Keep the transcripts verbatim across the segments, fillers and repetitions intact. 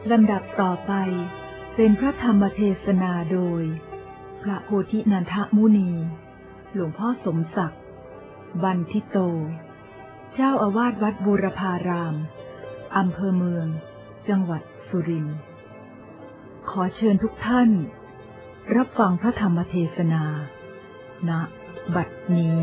ลำดับต่อไปเป็นพระธรรมเทศนาโดยพระโพธินันทมุนีหลวงพ่อสมศักดิ์บันทิโตเจ้าอาวาสวัดบูรพารามอำเภอเมืองจังหวัดสุรินทร์ขอเชิญทุกท่านรับฟังพระธรรมเทศนาณบัดนี้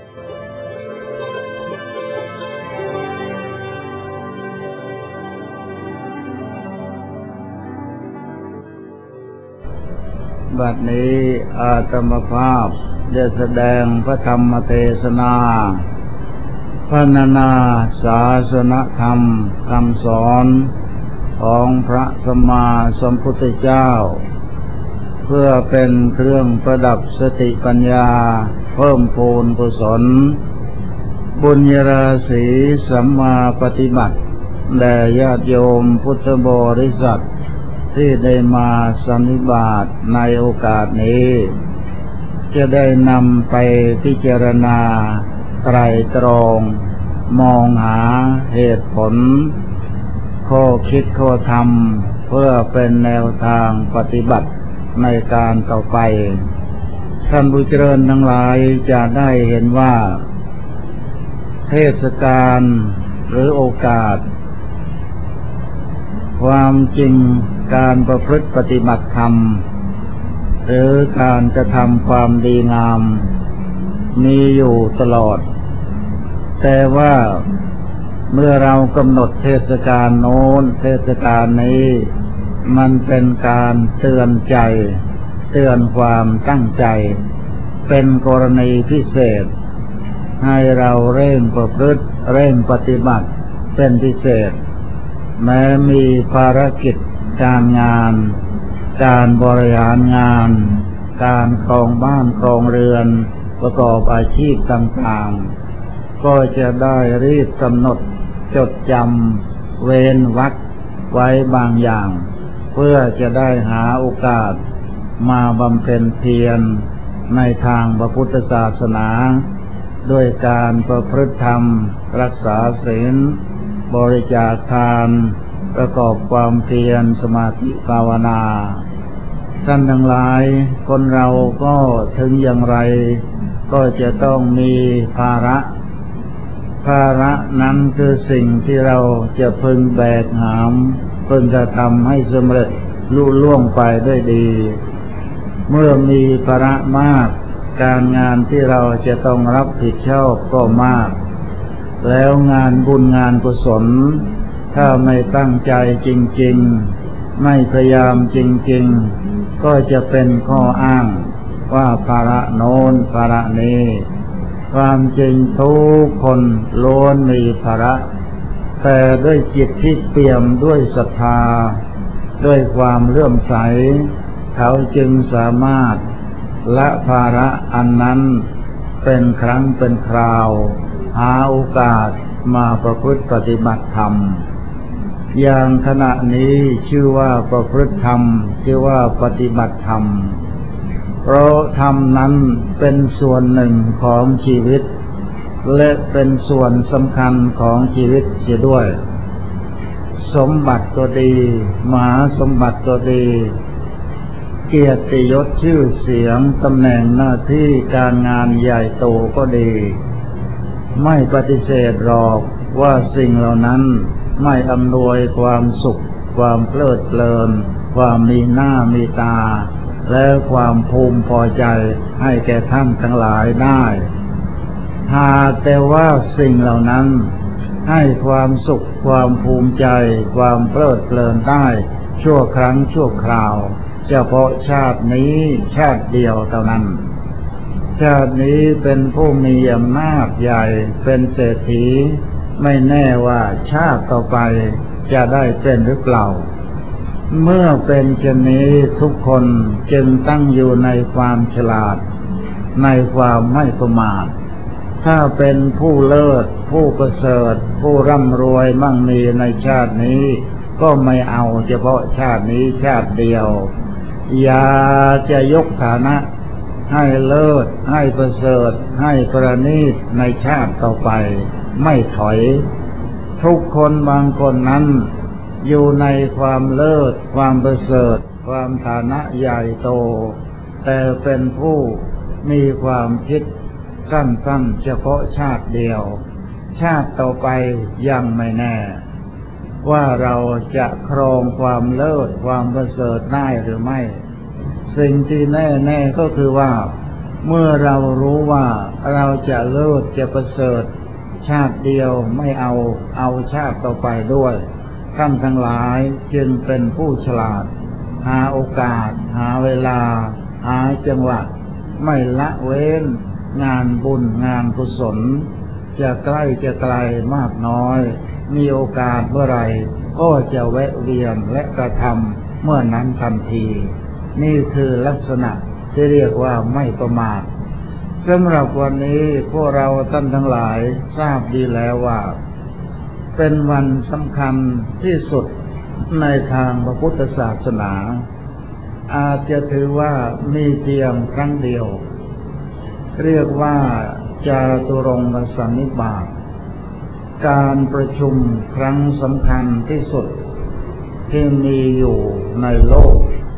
บัดนี้อาตมภาพได้แสดงพระธรรมเทศนาพรรณนาศาสนธรรมคำสอนของพระสัมมาสัมพุทธเจ้าเพื่อเป็นเครื่องประดับสติปัญญาเพิ่มพูนกุศลบุญญาราศีสัมมาปฏิบัติแด่ญาติโยมพุทธบริษัทที่ได้มาสันนิบาตในโอกาสนี้จะได้นำไปพิจารณาไตร่ตรองมองหาเหตุผลข้อคิดข้อธรรมเพื่อเป็นแนวทางปฏิบัติในการต่อไปท่านผู้เจริญทั้งหลายจะได้เห็นว่าเทศกาลหรือโอกาสความจริงการประพฤติปฏิบัติธรรมหรือการกระทำความดีงามมีอยู่ตลอดแต่ว่าเมื่อเรากำหนดเทศกาลโน้นเทศกาลนี้มันเป็นการเตือนใจเตือนความตั้งใจเป็นกรณีพิเศษให้เราเร่งประพฤติเร่งปฏิบัติเป็นพิเศษแม้มีภารกิจการงานการบริหารงานการครองบ้านครองเรือนประกอบอาชีพต่างๆก็จะได้รีบกำหนดจดจำเว้นวรรคไว้บางอย่างเพื่อจะได้หาโอกาสมาบำเพ็ญเพียรในทางพระพุทธศาสนาด้วยการประพฤติธรรมรักษาศีลบริจาคทานประกอบความเพียรสมาธิภาวนาท่านทั้งหลายคนเราก็ถึงอย่างไรก็จะต้องมีภาระภาระนั้นคือสิ่งที่เราจะพึงแบกหามพึงจะทำให้สำเร็จลุล่วงไปด้วยดีเมื่อมีภาระมากการงานที่เราจะต้องรับผิดชอบก็มากแล้วงานบุญงานกุศลถ้าไม่ตั้งใจจริงๆไม่พยายามจริงๆก็จะเป็นข้ออ้างว่าภาระโน้นภาระนี้ความจริงทุกคนล้วนมีภาระแต่ด้วยจิตที่เปี่ยมด้วยศรัทธาด้วยความเลื่อมใสเขาจึงสามารถละภาระอันนั้นเป็นครั้งเป็นคราวหาโอกาสมาประพฤติปฏิบัติธรรมอย่างขณะนี้ชื่อว่าประพฤติธรรมชื่อว่าปฏิบัติธรรมเพราะธรรมนั้นเป็นส่วนหนึ่งของชีวิตและเป็นส่วนสำคัญของชีวิตเสียด้วยสมบัติก็ดีมหาสมบัติก็ดีเกียรติยศชื่อเสียงตำแหน่งหน้าที่การงานใหญ่โตก็ดีไม่ปฏิเสธหรอกว่าสิ่งเหล่านั้นไม่อำนวยความสุขความเพลิดเพลินความมีหน้ามีตาและความภูมิพอใจให้แก่ท่านทั้งหลายได้หากแต่ว่าสิ่งเหล่านั้นให้ความสุขความภูมิใจความเพลิดเพลินได้ชั่วครั้งชั่วคราวเฉพาะชาตินี้ชาติเดียวเท่านั้นชาตินี้เป็นผู้มีอำนาจใหญ่เป็นเศรษฐีไม่แน่ว่าชาติต่อไปจะได้เป็นหรือเปล่าเมื่อเป็นเช่นนี้ทุกคนจึงตั้งอยู่ในความฉลาดในความไม่ประมาทถ้าเป็นผู้เลิศผู้ประเสริฐผู้ร่ำรวยมั่งมีในชาตินี้ก็ไม่เอาเฉพาะชาตินี้ชาติเดียวอย่าจะยกฐานะให้เลิศให้ประเสริฐให้ประณีตในชาติต่อไปไม่ถอยทุกคนบางคนนั้นอยู่ในความเลิศความประเสริฐความฐานะใหญ่โตแต่เป็นผู้มีความคิดสั้นๆเฉพาะชาติเดียวชาติต่อไปยังไม่แน่ว่าเราจะครองความเลิศความประเสริฐได้หรือไม่สิ่งที่แน่ๆก็คือว่าเมื่อเรารู้ว่าเราจะเลิศจะประเสริฐชาติเดียวไม่เอาเอาชาติต่อไปด้วยท่านทั้งหลายจึงเป็นผู้ฉลาดหาโอกาสหาเวลาหาจังหวะไม่ละเว้นงานบุญงานกุศลจะใกล้จะไกลมากน้อยมีโอกาสเมื่อไรก็จะแวะเวียนและกระทำเมื่อนั้นทันทีนี่คือลักษณะที่เรียกว่าไม่ประมาทสำหรับวันนี้พวกเราท่านทั้งหลายทราบดีแล้วว่าเป็นวันสำคัญที่สุดในทางพระพุทธศาสนาอาจจะถือว่ามีเพียงครั้งเดียวเรียกว่าจาตุรงคสันนิบาตการประชุมครั้งสำคัญที่สุดที่มีอยู่ในโลก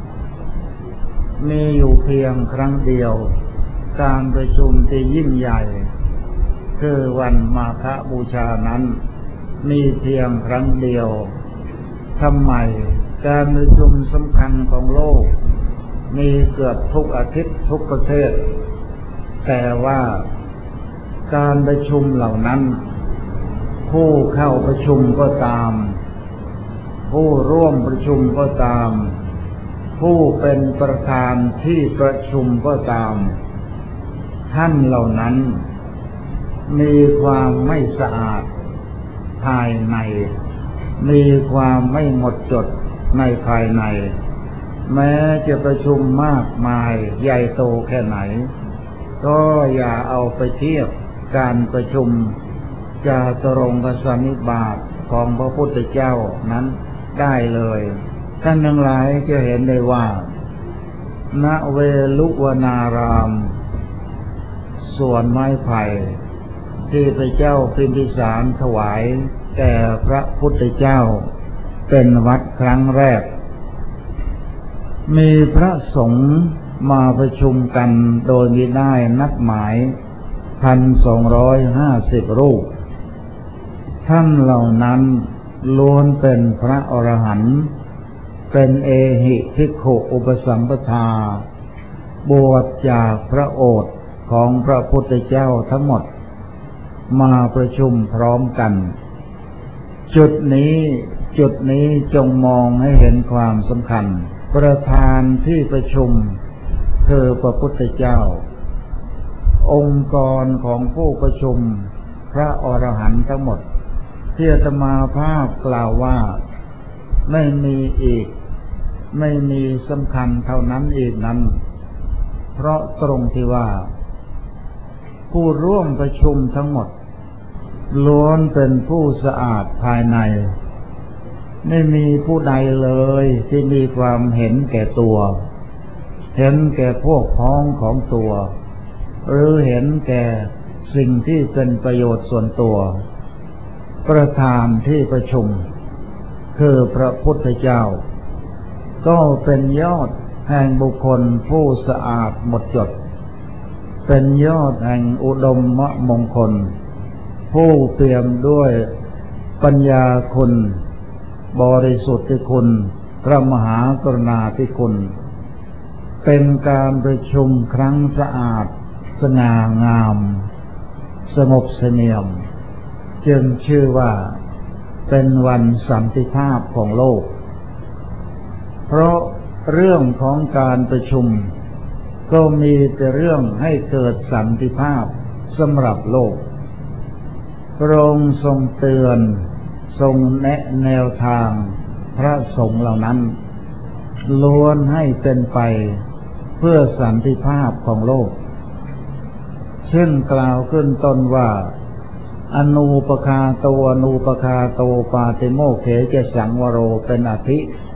มีอยู่เพียงครั้งเดียวการประชุมที่ยิ่งใหญ่คือวันมาฆบูชานั้นมีเพียงครั้งเดียวทำไมการประชุมสำคัญของโลกมีเกือบทุกอาทิตย์ทุกประเทศแต่ว่าการประชุมเหล่านั้นผู้เข้าประชุมก็ตามผู้ร่วมประชุมก็ตามผู้เป็นประธานที่ประชุมก็ตามท่านเหล่านั้นมีความไม่สะอาดภายในมีความไม่หมดจดในภายในแม้จะประชุมมากมายใหญ่โตแค่ไหนก็อย่าเอาไปเทียบการประชุมจาตุรงคสันนิบาตของพระพุทธเจ้านั้นได้เลยท่านทั้งหลายจะเห็นได้ว่าณเวลุวนารามส่วนไม้ไผ่ที่พระเจ้าพิมพิสารถวายแก่พระพุทธเจ้าเป็นวัดครั้งแรกมีพระสงฆ์มาประชุมกันโดยมีได้นัดหมายพันสองร้อยห้าสิบรูปท่านเหล่านั้นล้วนเป็นพระอรหันต์เป็นเอหิภิกขุอุปสัมปทาบวชจากพระโอษฐ์ของพระพุทธเจ้าทั้งหมดมาประชุมพร้อมกันจุดนี้จุดนี้จงมองให้เห็นความสำคัญประธานที่ประชุมคือพระพุทธเจ้าองค์กรของผู้ประชุมพระอรหันต์ทั้งหมดที่อาตมาภาพกล่าวว่าไม่มีอีกไม่มีสำคัญเท่านั้นอีกนั้นเพราะตรงที่ว่าผู้ร่วมประชุมทั้งหมดล้วนเป็นผู้สะอาดภายในไม่มีผู้ใดเลยที่มีความเห็นแก่ตัวเห็นแก่พวกพ้องของตัวหรือเห็นแก่สิ่งที่เป็นประโยชน์ส่วนตัวประธานที่ประชุมคือพระพุทธเจ้าก็เป็นยอดแห่งบุคคลผู้สะอาดหมดจดเป็นยอดแห่งอุดมมงคลผู้เปี่ยมด้วยปัญญาคุณบริสุทธิคุณพระมหากรุณาธิคุณเป็นการประชุมครั้งสะอาดสง่างามสงบเสงี่ยมจึงชื่อว่าเป็นวันสันติภาพของโลกเพราะเรื่องของการประชุมก็มีแต่เรื่องให้เกิดสันติภาพสำหรับโลกพระองค์ทรงเตือนทรงแนะแนวทางพระสงฆ์เหล่านั้นล้วนให้เป็นไปเพื่อสันติภาพของโลกเช่นกล่าวขึ้นต้นว่าอนูปคาโตอนูปคาโตปาติโมกเขเจสังวโรเป็นอธิ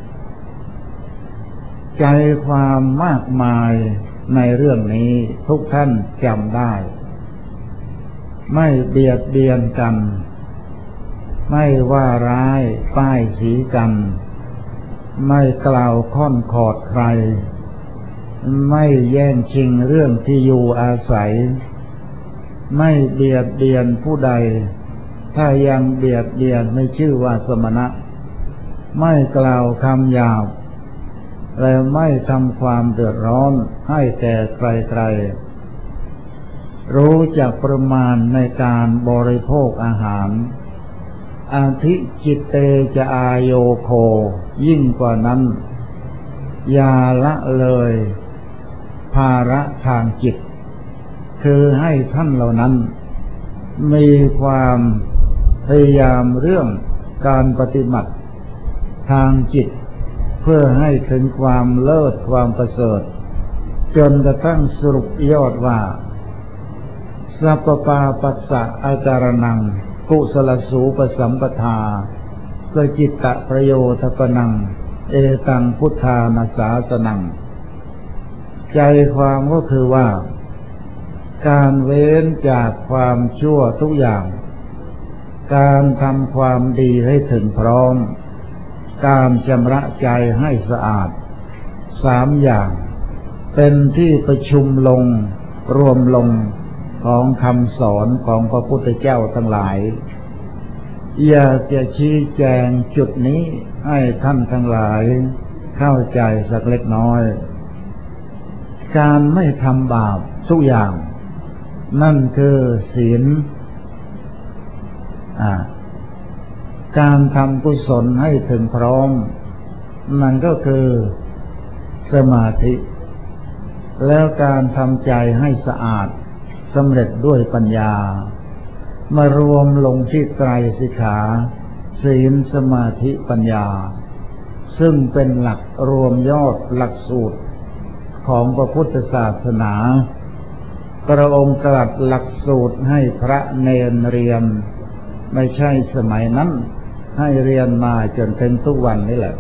ใจความมากมายในเรื่องนี้ทุกท่านจำได้ไม่เบียดเบียนกันไม่ว่าร้ายป้ายสีกันไม่กล่าวค่อนขอดใครไม่แย่งชิงเรื่องที่อยู่อาศัยไม่เบียดเบียนผู้ใดถ้ายังเบียดเบียนไม่ชื่อว่าสมณะไม่กล่าวคำหยาบและไม่ทำความเดือดร้อนให้แก่ใครๆรู้จักประมาณในการบริโภคอาหารอาทิจิตเตจะอายโยโคยิ่งกว่านั้นอย่าละเลยภาระทางจิตคือให้ท่านเหล่านั้นมีความพยายามเรื่องการปฏิบัติทางจิตเพื่อให้ถึงความเลิศความประเสริฐจนกระทั่งสรุปยอดว่าสัพพปาปัสสะอาการนังกุศลสูปสัมปทาสจิตตประโยชน์ปนังเอตังพุทธานาสาสนังใจความก็คือว่าการเว้นจากความชั่วทุกอย่างการทำความดีให้ถึงพร้อมการชำระใจให้สะอาดสามอย่างเป็นที่ประชุมลงรวมลงของคำสอนของพระพุทธเจ้าทั้งหลายอยากจะชี้แจงจุดนี้ให้ท่านทั้งหลายเข้าใจสักเล็กน้อยการไม่ทำบาปทุกอย่างนั่นคือศีลอ่าการทำกุศลให้ถึงพร้อมนั่นก็คือสมาธิแล้วการทำใจให้สะอาดสำเร็จด้วยปัญญามารวมลงที่ไตรสิกขาศีลสมาธิปัญญาซึ่งเป็นหลักรวมยอดหลักสูตรของพระพุทธศาสนาพระองค์ตรัสหลักสูตรให้พระเณรเรียนไม่ใช่สมัยนั้นให้เรียนมาจนถึงทุกวันนี้แหละ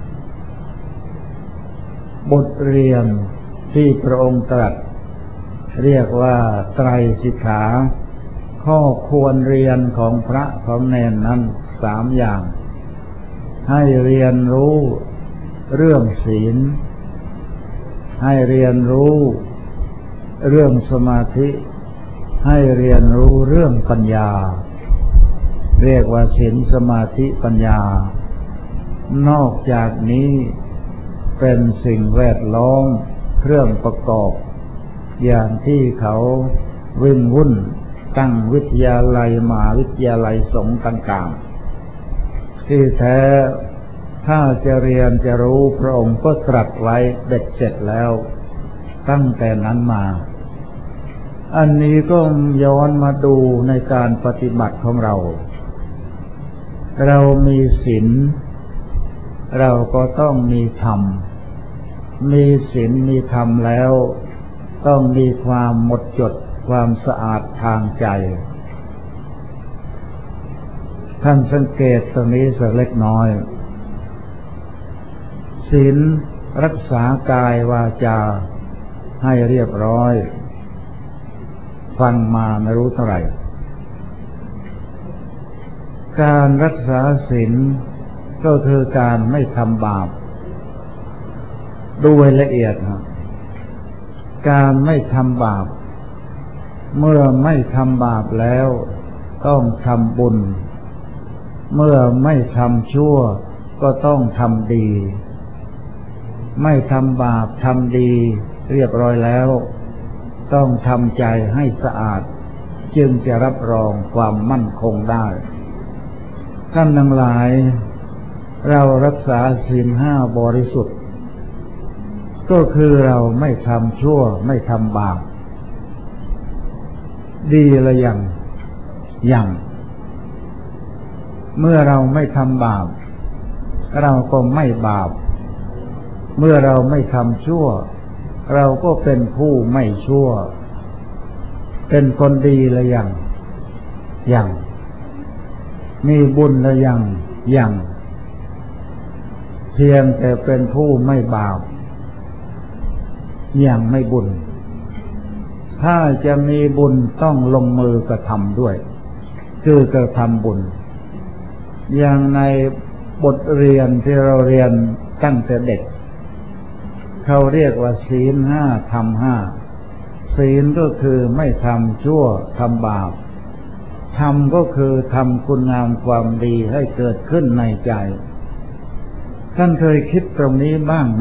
บทเรียนที่พระองค์ตรัสเรียกว่าไตรสิกขาข้อควรเรียนของพระของเณรนั้นสามอย่างให้เรียนรู้เรื่องศีลให้เรียนรู้เรื่องสมาธิให้เรียนรู้เรื่องปัญญาเรียกว่าศีลสมาธิปัญญานอกจากนี้เป็นสิ่งแวดล้อมเครื่องประกอบอย่างที่เขาวิ่งวุ่นตั้งวิทยาลัยมหาวิทยาลัยสงฆ์ต่างๆที่แท้ถ้าจะเรียนจะรู้พระองค์ก็ตรัสไว้เด็ดเสร็จแล้วตั้งแต่นั้นมาอันนี้ก็ย้อนมาดูในการปฏิบัติของเราเรามีศีลเราก็ต้องมีธรรมมีศีลมีธรรมแล้วต้องมีความหมดจดความสะอาดทางใจท่านสังเกตตรงนี้สักเล็กน้อยศีลรักษากายวาจาให้เรียบร้อยฟังมาไม่รู้เท่าไหร่การรักษาศีลก็คือการไม่ทำบาปด้วยละเอียดครับการไม่ทำบาปเมื่อไม่ทำบาปแล้วต้องทำบุญเมื่อไม่ทำชั่วก็ต้องทำดีไม่ทำบาปทำดีเรียบร้อยแล้วต้องทำใจให้สะอาดจึงจะรับรองความมั่นคงได้ท่านทั้งหลายเรารักษาศีลห้าบริสุทธิ์ก็คือเราไม่ทำชั่วไม่ทำบาปดีละอย่างอย่างเมื่อเราไม่ทำบาปเราก็ไม่บาปเมื่อเราไม่ทำชั่วเราก็เป็นผู้ไม่ชั่วเป็นคนดีละอย่างอย่างมีบุญละอย่างอย่างเพียงแต่เป็นผู้ไม่บาปอย่างไม่บุญถ้าจะมีบุญต้องลงมือกระทำด้วยคือกระทำบุญอย่างในบทเรียนที่เราเรียนตั้งแต่เด็กเขาเรียกว่าศีลห้าธรรมห้าศีลก็คือไม่ทำชั่วทำบาปธรรมก็คือทำคุณงามความดีให้เกิดขึ้นในใจท่านเคยคิดตรงนี้บ้างไหม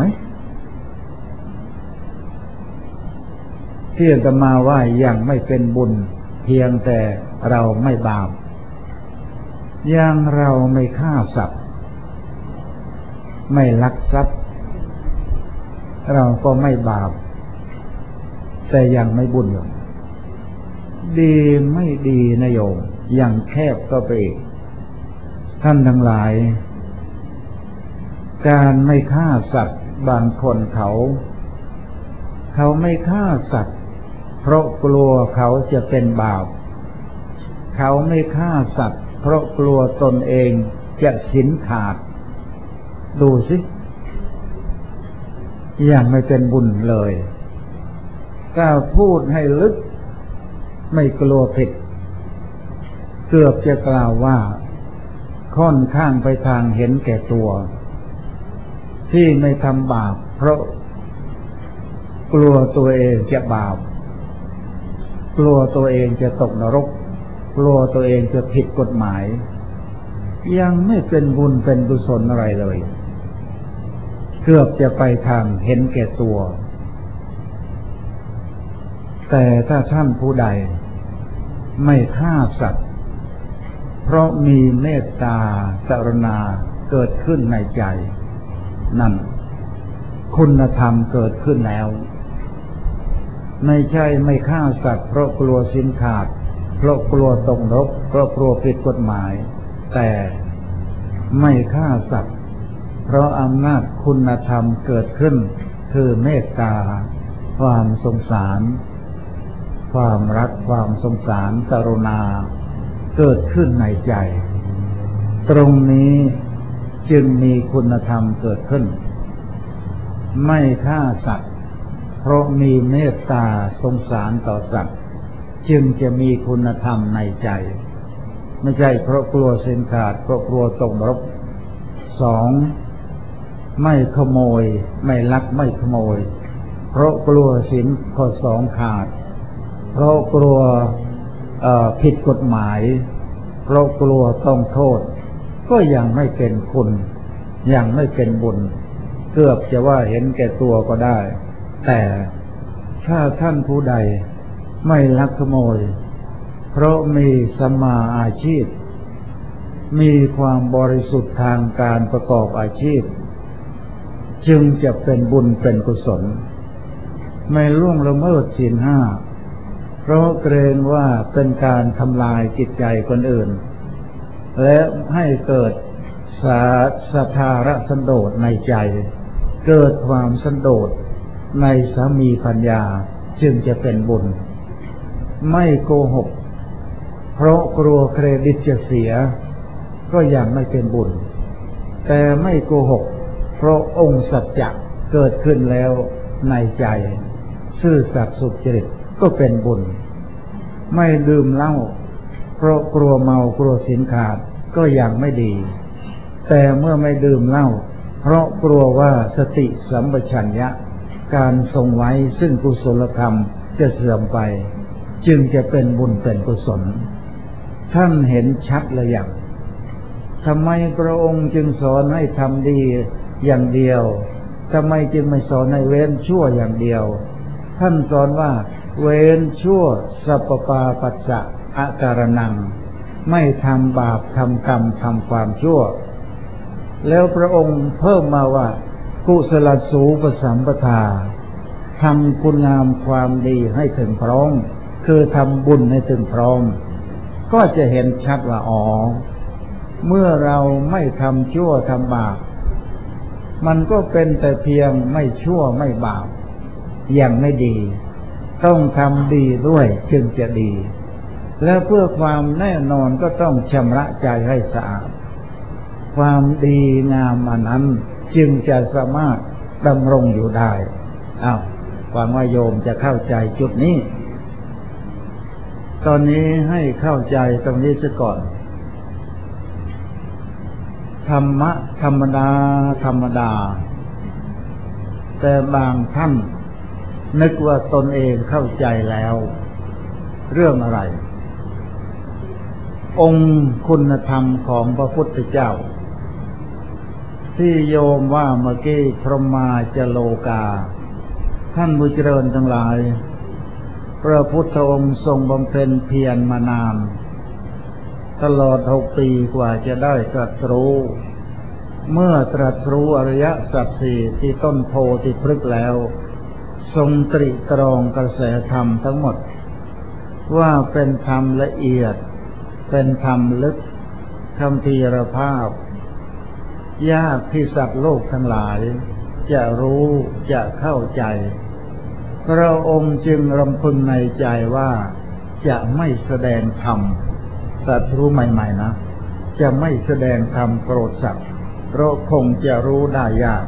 ที่อาตมาว่ายังไม่เป็นบุญเพียงแต่เราไม่บาปอย่างเราไม่ฆ่าสัตว์ไม่ลักทรัพย์เราก็ไม่บาปแต่ยังไม่บุญอยู่ดีไม่ดีนะโยมอย่างแคบก็ไปอีกท่านทั้งหลายการไม่ฆ่าสัตว์บางคนเขาเขาไม่ฆ่าสัตว์เพราะกลัวเขาจะเป็นบาปเขาไม่ฆ่าสัตว์เพราะกลัวตนเองจะศีลขาดดูสิยังไม่เป็นบุญเลยกล้าพูดให้ลึกไม่กลัวผิดเกือบจะกล่าวว่าค่อนข้างไปทางเห็นแก่ตัวที่ไม่ทำบาปเพราะกลัวตัวเองจะบาปกลัวตัวเองจะตกนรกกลัวตัวเองจะผิดกฎหมายยังไม่เป็นบุญเป็นกุศลอะไรเลยเกือบจะไปทางเห็นแก่ตัวแต่ถ้าท่านผู้ใดไม่ฆ่าสัตว์เพราะมีเมตตากรุณาเกิดขึ้นในใจนั่นคุณธรรมเกิดขึ้นแล้วไม่ใช่ไม่ฆ่าสัตว์เพราะกลัวศีลขาดเพราะกลัวตกนรกเพราะกลัวผิดกฎหมายแต่ไม่ฆ่าสัตว์เพราะอำนาจคุณธรรมเกิดขึ้นคือเมตตาความสงสารความรักความสงสารกรุณาเกิดขึ้นในใจตรงนี้จึงมีคุณธรรมเกิดขึ้นไม่ฆ่าสัตว์เพราะมีเมตตาสงสารต่อสัตว์จึงจะมีคุณธรรมในใจไม่ใช่เพราะกลัวศีลขาดเพราะกลัวตกนรกสองไม่ขโมยไม่ลักไม่ขโมยเพราะกลัวศีลข้อสองขาดเพราะกลัวผิดกฎหมายเพราะกลัวต้องโทษก็ยังไม่เป็นคุณยังไม่เป็นบุญเกือบจะว่าเห็นแก่ตัวก็ได้แต่ถ้าท่านผู้ใดไม่ลักขโมยเพราะมีสัมมาอาชีพมีความบริสุทธิ์ทางการประกอบอาชีพจึงจะเป็นบุญเป็นกุศลไม่ล่วงละเมิดศีลห้าเพราะเกรงว่าเป็นการทำลายจิตใจคนอื่นและให้เกิดสาสัทธารสันโดษในใจเกิดความสันโดษในสามีภรรยาจึงจะเป็นบุญไม่โกหกเพราะกลัวเครดิตจะเสียก็ยังไม่เป็นบุญแต่ไม่โกหกเพราะองค์สัจจะเกิดขึ้นแล้วในใจซื่อสัตย์สุจริตก็เป็นบุญไม่ดื่มเหล้าเพราะกลัวเมากลัวศีลขาดก็ยังไม่ดีแต่เมื่อไม่ดื่มเหล้าเพราะกลัวว่าสติสัมปชัญญะการทรงไว้ซึ่งกุศลธรรมจะเสื่อมไปจึงจะเป็นบุญเป็นกุศลท่านเห็นชัดหรือยังทำไมพระองค์จึงสอนให้ทำดีอย่างเดียวทำไมจึงไม่สอนให้เว้นชั่วอย่างเดียวท่านสอนว่าเว้นชั่วสัพพปาปัสสะอาการนังไม่ทำบาปทำกรรมทำความชั่วแล้วพระองค์เพิ่มมาว่ากุศลสูปสัมปทาทำคุณงามความดีให้ถึงพร้อมคือทำบุญให้ถึงพร้อมก็จะเห็นชัดว่าอ๋อเมื่อเราไม่ทำชั่วทำบาปมันก็เป็นแต่เพียงไม่ชั่วไม่บาปยังไม่ดีต้องทำดีด้วยจึงจะดีและเพื่อความแน่นอนก็ต้องชำระใจให้สะอาดความดีงามอันนั้นจึงจะสามารถดำรงอยู่ได้อ้าวหวังว่าโยมจะเข้าใจจุดนี้ตอนนี้ให้เข้าใจตรงนี้ซะก่อนธรรมะธรรมดาธรรมดาแต่บางท่านนึกว่าตนเองเข้าใจแล้วเรื่องอะไรองค์คุณธรรมของพระพุทธเจ้าที่โยมว่าเมื่อกี้พรหมาจโลกาท่านผู้เจริญทั้งหลายพระพุทธองค์ทรงบำเพ็ญเพียรมานานตลอดหกปีกว่าจะได้ตรัสรู้เมื่อตรัสรู้อริยสัจสี่ที่ต้นโพธิพฤกษ์แล้วทรงตริตรองกระแสธรรมทั้งหมดว่าเป็นธรรมละเอียดเป็นธรรมลึกคัมภีรภาพยากที่สัตว์โลกทั้งหลายจะรู้จะเข้าใจพระองค์จึงรำพึงในใจว่าจะไม่แสดงธรรมสัตว์รู้ใหม่ๆนะจะไม่แสดงธรรมโปรดสัตว์เพราะคงจะรู้ได้ยาก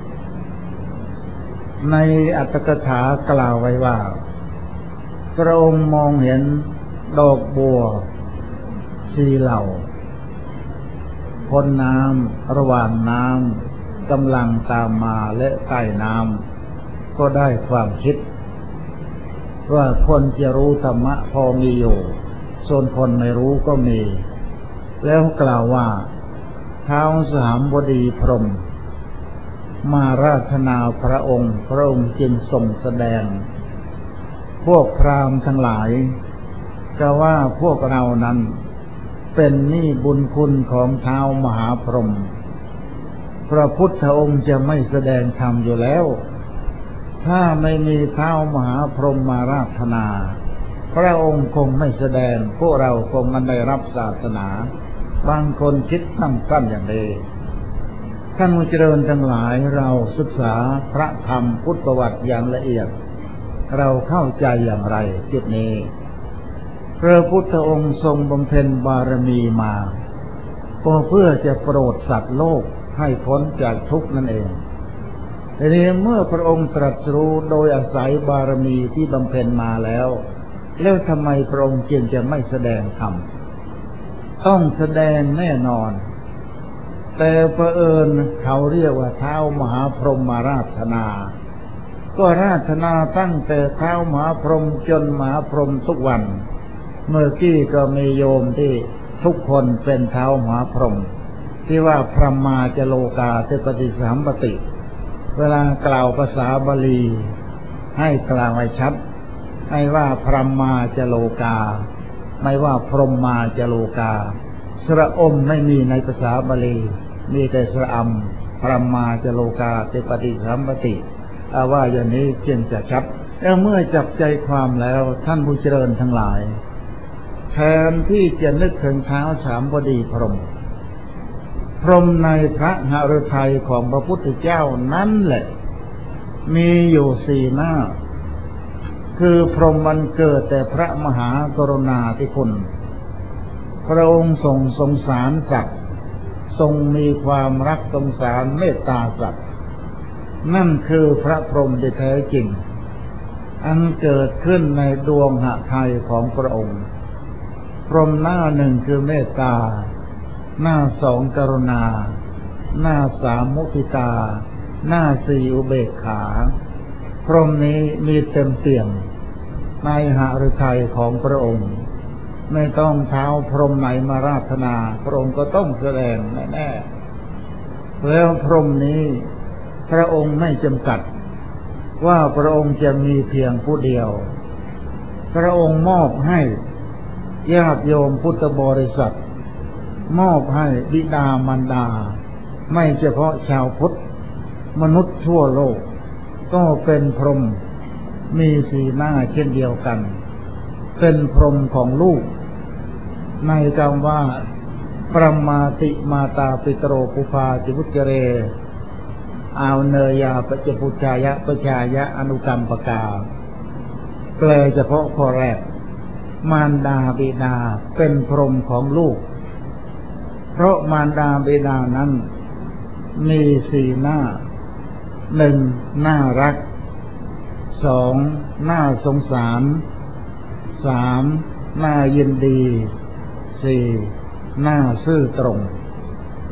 ในอัตถกถากล่าวไว้ว่าพระองค์มองเห็นดอกบัวสีเหล่าพ้นน้ำระหว่างน้ำกำลังตามมาและใต้น้ำก็ได้ความคิดว่าคนจะรู้ธรรมะพอมีอยู่ส่วนคนไม่รู้ก็มีแล้วกล่าวว่าท้าวสามบดีพรหมมาราธนาพระองค์พระองค์จึงทรงแสดงพวกพราหมณ์ทั้งหลายก็ว่าพวกเรานั้นเป็นหนี้บุญคุณของท้าวมหาพรหมพระพุทธองค์จะไม่แสดงธรรมอยู่แล้วถ้าไม่มีท้าวมหาพรหมมาราธนาพระองค์คงไม่แสดงพวกเราคงไม่ได้รับศาสนาบางคนคิดสั้นๆอย่างนี้ท่านผู้เจริญทั้งหลายเราศึกษาพระธรรมพุทธประวัติอย่างละเอียดเราเข้าใจอย่างไรจุดนี้พระพุทธองค์ทรงบำเพ็ญบารมีมาก็เพื่อจะโปรดสัตว์โลกให้พ้นจากทุกข์นั่นเองทีนี้เมื่อพระองค์ตรัสรู้โดยอาศัยบารมีที่บำเพ็ญมาแล้วแล้วทำไมพระองค์จึงจะไม่แสดงธรรมต้องแสดงแน่นอนแต่เผอิญเขาเรียกว่าท้าวมหาพรหมมาราธนาก็ราธนาตั้งแต่ท้าวมหาพรหมจนมหาพรหมทุกวันเมื่อกี้ก็มีโยมที่ทุกคนเป็นท้าวมหาพรหมที่ว่าพรหมาจโลกาเทปฏิสัมปติเวลากล่าวภาษาบาลีให้กล่าวให้ชัดให้ว่าพรหมาจโลกาไม่ว่าพรหมาจโลกาสระอมไม่มีในภาษาบาลีมีแต่สระอมพรหมาจโลกาเทปฏิสัมปติเอาว่าอย่างนี้จึงจะชัดแล้วเมื่อจับใจความแล้วท่านผู้เจริญทั้งหลายแทนที่จะนึกถึงเท้าสามบดีพรหมพรหมในพระหฤทัยของพระพุทธเจ้านั้นแหละมีอยู่สี่หน้าคือพรหมวันเกิดแต่พระมหากรุณาธิคุณพระองค์ทรงสงสารสัตว์ทรงมีความรักสงสารเมตตาสัตว์นั่นคือพระพรหมที่แท้จริงอันเกิดขึ้นในดวงหทัยของพระองค์พรหมหน้าหนึ่งคือเมตตาหน้าสองกรุณาหน้าสามมุทิตาหน้าสี่อุเบกขาพรหมนี้มีเต็มเปี่ยมในหฤทัยของพระองค์ไม่ต้องเท้าพรหมไหนมาราธนาพระองค์ก็ต้องแสดงแน่ๆแล้วพรหมนี้พระองค์ไม่จำกัดว่าพระองค์จะมีเพียงผู้เดียวพระองค์มอบให้ญาติโยมพุทธบริษัทมอบให้บิดามารดาไม่เฉพาะชาวพุทธมนุษย์ทั่วโลกก็เป็นพรหมมีสีหน้าเช่นเดียวกันเป็นพรหมของลูกในคำว่าปรมาติมาตาปิตโรปุภาจิวุจเรอาวเนยาปเจปุจายะปชายะอนุกรรมปกาแปลเฉพาะข้อแรกมารดาบิดาเป็นพรหมของลูกเพราะมารดาบิดานั้นมีสี่หน้าหนึ่งน่ารักสองน่าสงสารสามน่ายินดีสี่น่าซื่อตรง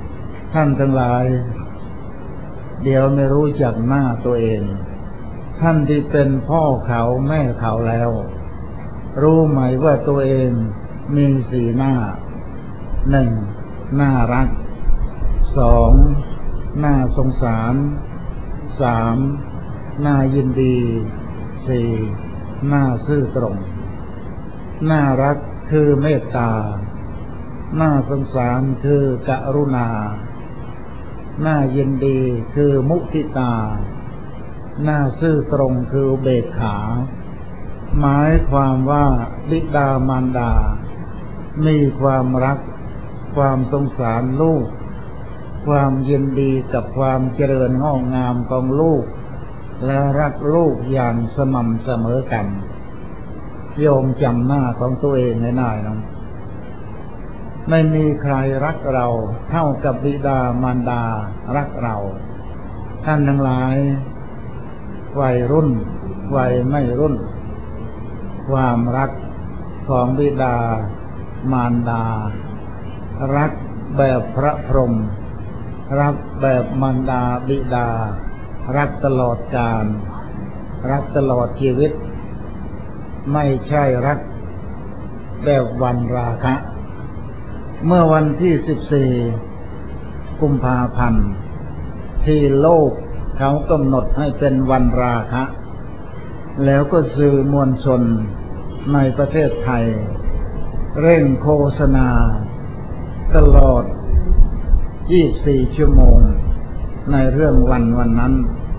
ท่านทั้งหลายเดี๋ยวไม่รู้จักหน้าตัวเองท่านที่เป็นพ่อเขาแม่เขาแล้วรู้ไหมว่าตัวเองมีสีหน้าหนึ่งน่ารักสองน่าสงสารสามน่ายินดีสี่น่าซื่อตรงน่ารักคือเมตตาน่าสงสารคือกรุณาน่ายินดีคือมุทิตาน่าซื่อตรงคืออุเบกขาหมายความว่าบิดามารดามีความรักความสงสารลูกความยินดีกับความเจริญงอกงามของลูกและรักลูกอย่างสม่ำเสมอกันโยมจำหน้าของตัวเองให้ได้นะไม่มีใครรักเราเท่ากับบิดามารดารักเราท่านทั้งหลายวัยรุ่นวัยไม่รุ่นความรักของบิดามารดารักแบบพระพรหมรักแบบมารดาบิดารักตลอดกาลรักตลอดชีวิตไม่ใช่รักแบบวันราคะเมื่อวันที่สิบสี่กุมภาพันธ์ที่โลกเขากำหนดให้เป็นวันราคะแล้วก็สื่อมวลชนในประเทศไทยเร่งโฆษณาตลอดยี่สิบสี่ชั่วโมงในเรื่องวันวันนั้น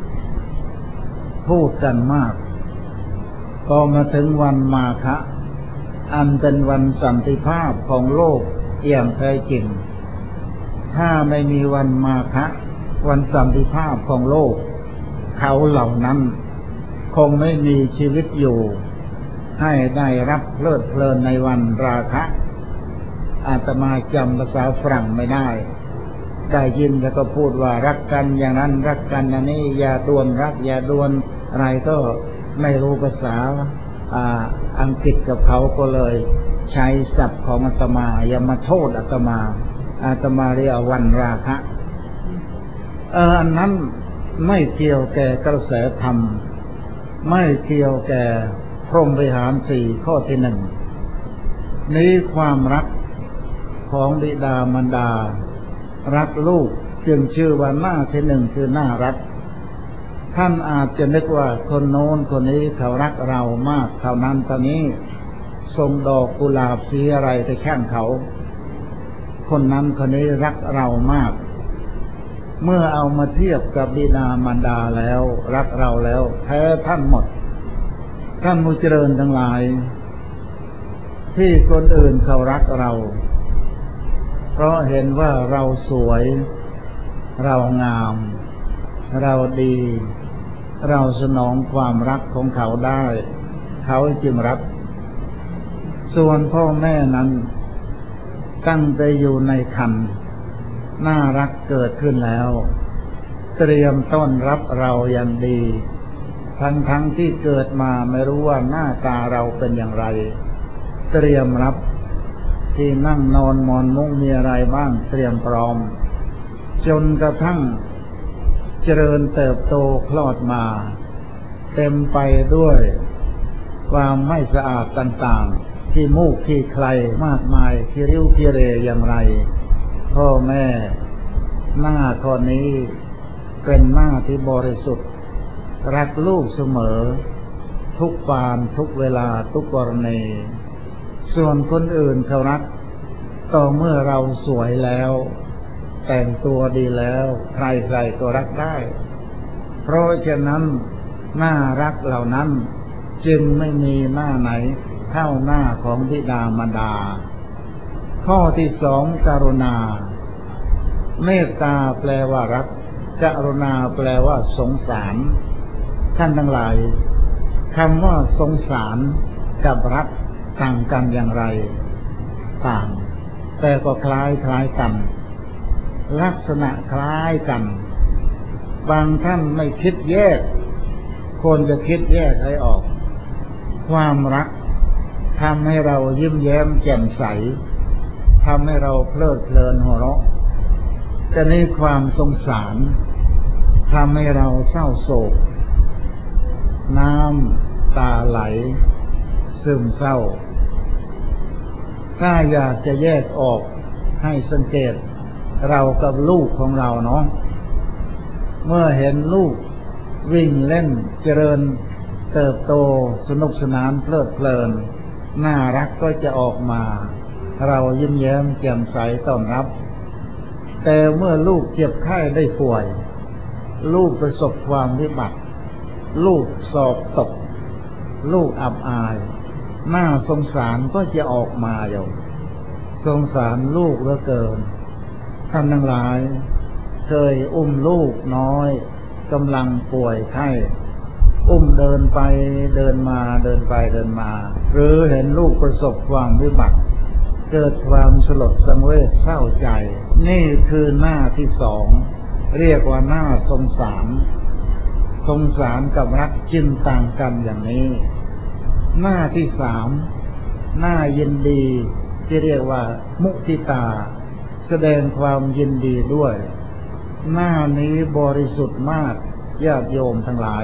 พูดกันมากพอมาถึงวันมาฆะอันเป็นวันสันติภาพของโลกอย่างแท้จริงถ้าไม่มีวันมาฆะวันสันติภาพของโลกเขาเหล่านั้นคงไม่มีชีวิตอยู่ให้ได้รับเพลิดเพลินในวันราคะอาตมาจำภาษาฝรั่งไม่ได้ได้ยินแล้วก็พูดว่ารักกันอย่างนั้นรักกันอย่างนี้อย่าดวนรักอย่าดวนอะไรก็ไม่รู้ภาษาอ่าอังกฤษกับเขาก็เลยใช้ศัพท์ของอาตมาอย่ามาโทษอาตมาอาตมาเรียกวันราคะเอออันนั้นไม่เกี่ยวแก่กระแสธรรมไม่เกี่ยวแก่พรหมวิหารสี่ข้อที่หนึ่งนี้ความรักของบิดามารดารักลูกจึงชื่อว่าหน้าที่หนึ่งคือน่ารักท่านอาจจะนึกว่าคนโน้นคนนี้เขารักเรามากเท่านั้นเท่านี้ส่งดอกกุหลาบสีอะไรไปแข่งเขาคนนั้นคนนี้รักเรามากเมื่อเอามาเทียบกับบิดามารดาแล้วรักเราแล้วแพ้ท่านหมดท่านผู้เจริญทั้งหลายที่คนอื่นเขารักเราเพราะเห็นว่าเราสวยเรางามเราดีเราสนองความรักของเขาได้เขาจึงรักส่วนพ่อแม่นั้นตั้งใจอยู่ในครรภ์น่ารักเกิดขึ้นแล้วเตรียมต้อนรับเราอย่างดีทั้งทั้งที่เกิดมาไม่รู้ว่าหน้าตาเราเป็นอย่างไรเตรียมรับที่นั่งนอนมอนมุ้งมีอะไรบ้างเตรียมพร้อมจนกระทั่งเจริญเติบโตคลอดมาเต็มไปด้วยความไม่สะอาดต่างๆที่มูกที่ใครมากมายที่ริ้วที่เรอย่างไรพ่อแม่หน้าข้อนี้เป็นหน้าที่บริสุทธิ์รักลูกเสมอทุกปานทุกเวลาทุกกรณีส่วนคนอื่นเขารักต่อเมื่อเราสวยแล้วแต่งตัวดีแล้วใครๆก็รักได้เพราะฉะนั้นน่ารักเหล่านั้นจึงไม่มีหน้าไหนเท่าหน้าของบิดามารดาข้อที่สองกรุณาเมตตาแปลว่ารักกรุณาแปลว่าสงสารท่านทั้งหลายคำว่าสงสารกับรักต่างกันอย่างไรต่างแต่ก็คล้ายคล้ายกันลักษณะคล้ายกันบางท่านไม่คิดแยกควรจะคิดแยกให้ออกความรักทำให้เรายิ้มแย้มแจ่มใสทำให้เราเพลิดเพลินหัวเราะแต่ในความสงสารทำให้เราเศร้าโศกน้ำตาไหลซึมเศร้าถ้าอยากจะแยกออกให้สังเกตเรากับลูกของเราเนาะเมื่อเห็นลูกวิ่งเล่นเจริญเติบโตสนุกสนานเพลิดเพลินน่ารักก็จะออกมาเรายิ้มแย้มแจ่มใสต้อนรับแต่เมื่อลูกเจ็บไข้ได้ป่วยลูกประสบความวิบัติลูกสอบตกลูกอับอายน่าสงสารก็จะออกมาอยู่สงสารลูกเหลือเกินท่านทั้งหลายเคยอุ้มลูกน้อยกำลังป่วยไข้อุ้มเดินไปเดินมาเดินไปเดินมาหรือเห็นลูกประสบความวิบัติเกิดความสลดสังเวชเศร้าใจนี่คือหน้าที่สองเรียกว่าหน้าสงสารสงสารกับรักจึงต่างกันอย่างนี้หน้าที่สามหน้ายินดีที่เรียกว่ามุทิตาแสดงความยินดีด้วยหน้านี้บริสุทธิ์มากญาติโยมทั้งหลาย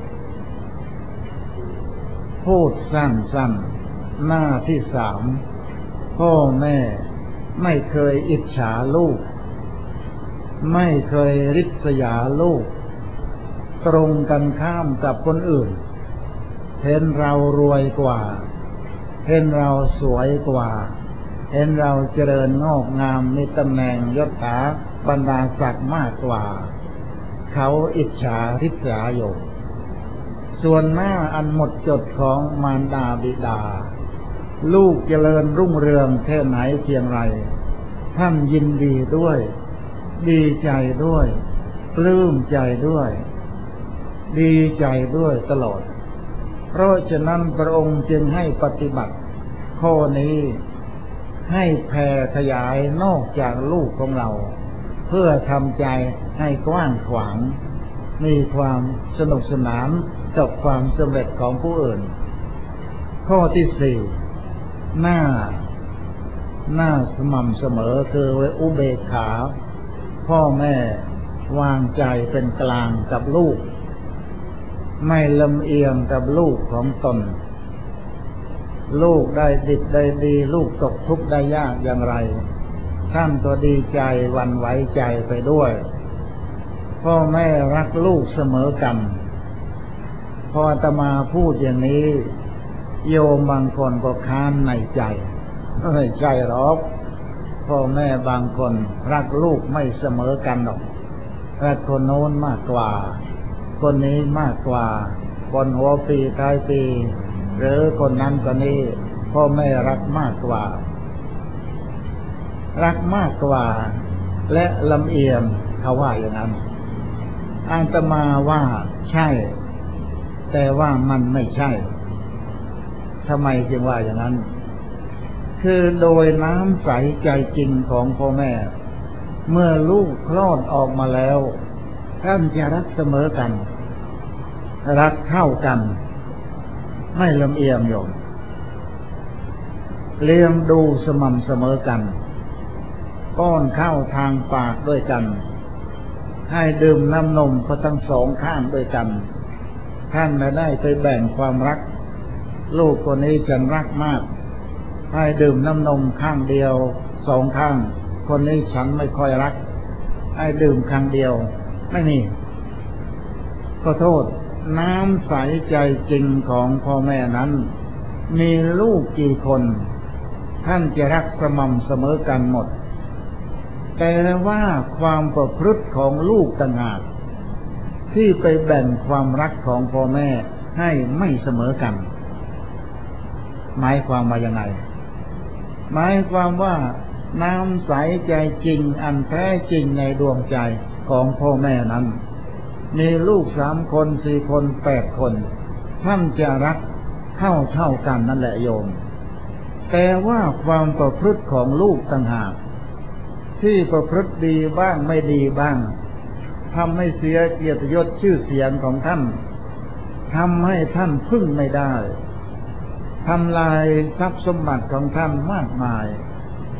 พูดสั้นๆหน้าที่สามพ่อแม่ไม่เคยอิจฉาลูกไม่เคยริษยาลูกตรงกันข้ามกับคนอื่นเห็นเรารวยกว่าเห็นเราสวยกว่าเห็นเราเจริญงอกงามมีตำแหน่งยศถาบรรดาศักดิ์มากกว่าเขาอิจฉาริษยาอยู่ส่วนหน้าอันหมดจดของมารดาบิดาลูกเจริญรุ่งเรืองแค่ไหนเพียงไรท่านยินดีด้วยดีใจด้วยปลื้มใจด้วยดีใจด้วยตลอดเพราะฉะนั้นพระองค์จึงให้ปฏิบัติข้อนี้ให้แผ่ขยายนอกจากลูกของเราเพื่อทำใจให้กว้างขวางมีความสนุกสนานกับความสำเร็จของผู้อื่นข้อที่สี่หน้าหน้าสม่ำเสมอคืออุเบกขาพ่อแม่วางใจเป็นกลางกับลูกไม่ลำเอียงกับลูกของตนลูกได้ดิบได้ดีลูกตกทุกข์ได้ยากอย่างไรท่านก็ดีใจหวั่นไหวใจไปด้วยพ่อแม่รักลูกเสมอกันพออาตมาพูดอย่างนี้โยมบางคนก็ค้านในใจไม่ใช่หรอกพ่อแม่บางคนรักลูกไม่เสมอกันหรอกรักคนโน้นมากกว่าคนนี้มากกว่าคนหัวปีท้ายปีหรือคนนั้นคนนี้พ่อแม่รักมากกว่ารักมากกว่าและลำเอียงเขาว่าอย่างนั้นอาตมาว่าใช่แต่ว่ามันไม่ใช่ทำไมจึงว่าอย่างนั้นคือโดยน้ำใสใจจริงของพ่อแม่เมื่อลูกคลอดออกมาแล้วท่านจะรักเสมอกันรักเท่ากันไม่ลำเอียงโยมเลี้ยงดูสม่ำเสมอกันป้อนข้าวทางปากด้วยกันให้ดื่มน้ำนมก็ทั้งสองข้างด้วยกันท่านไม่ได้ไปแบ่งความรักลูกคนนี้ฉันรักมากให้ดื่มน้ำนมข้างเดียวสองข้างคนนี้ฉันไม่ค่อยรักให้ดื่มข้างเดียวไม่มีขอโทษน้ำใสใจจริงของพ่อแม่นั้นมีลูกกี่คนท่านจะรักสม่ำเสมอกันหมดแต่ว่าความประพฤติของลูกต่างหากที่ไปแบ่งความรักของพ่อแม่ให้ไม่เสมอกันหมายความว่ายังไงหมายความว่าน้ำใสใจจริงอันแท้จริงในดวงใจของพ่อแม่นั้นมีลูกสามคนสี่คนแปดคนท่านจะรักเท่าเท่ากันนั่นแหละโยมแต่ว่าความประพฤติของลูกต่างหากที่ประพฤติดีบ้างไม่ดีบ้างทำให้เสียเกียรติยศชื่อเสียงของท่านทำให้ท่านพึ่งไม่ได้ทำลายทรัพย์สมบัติของท่านมากมาย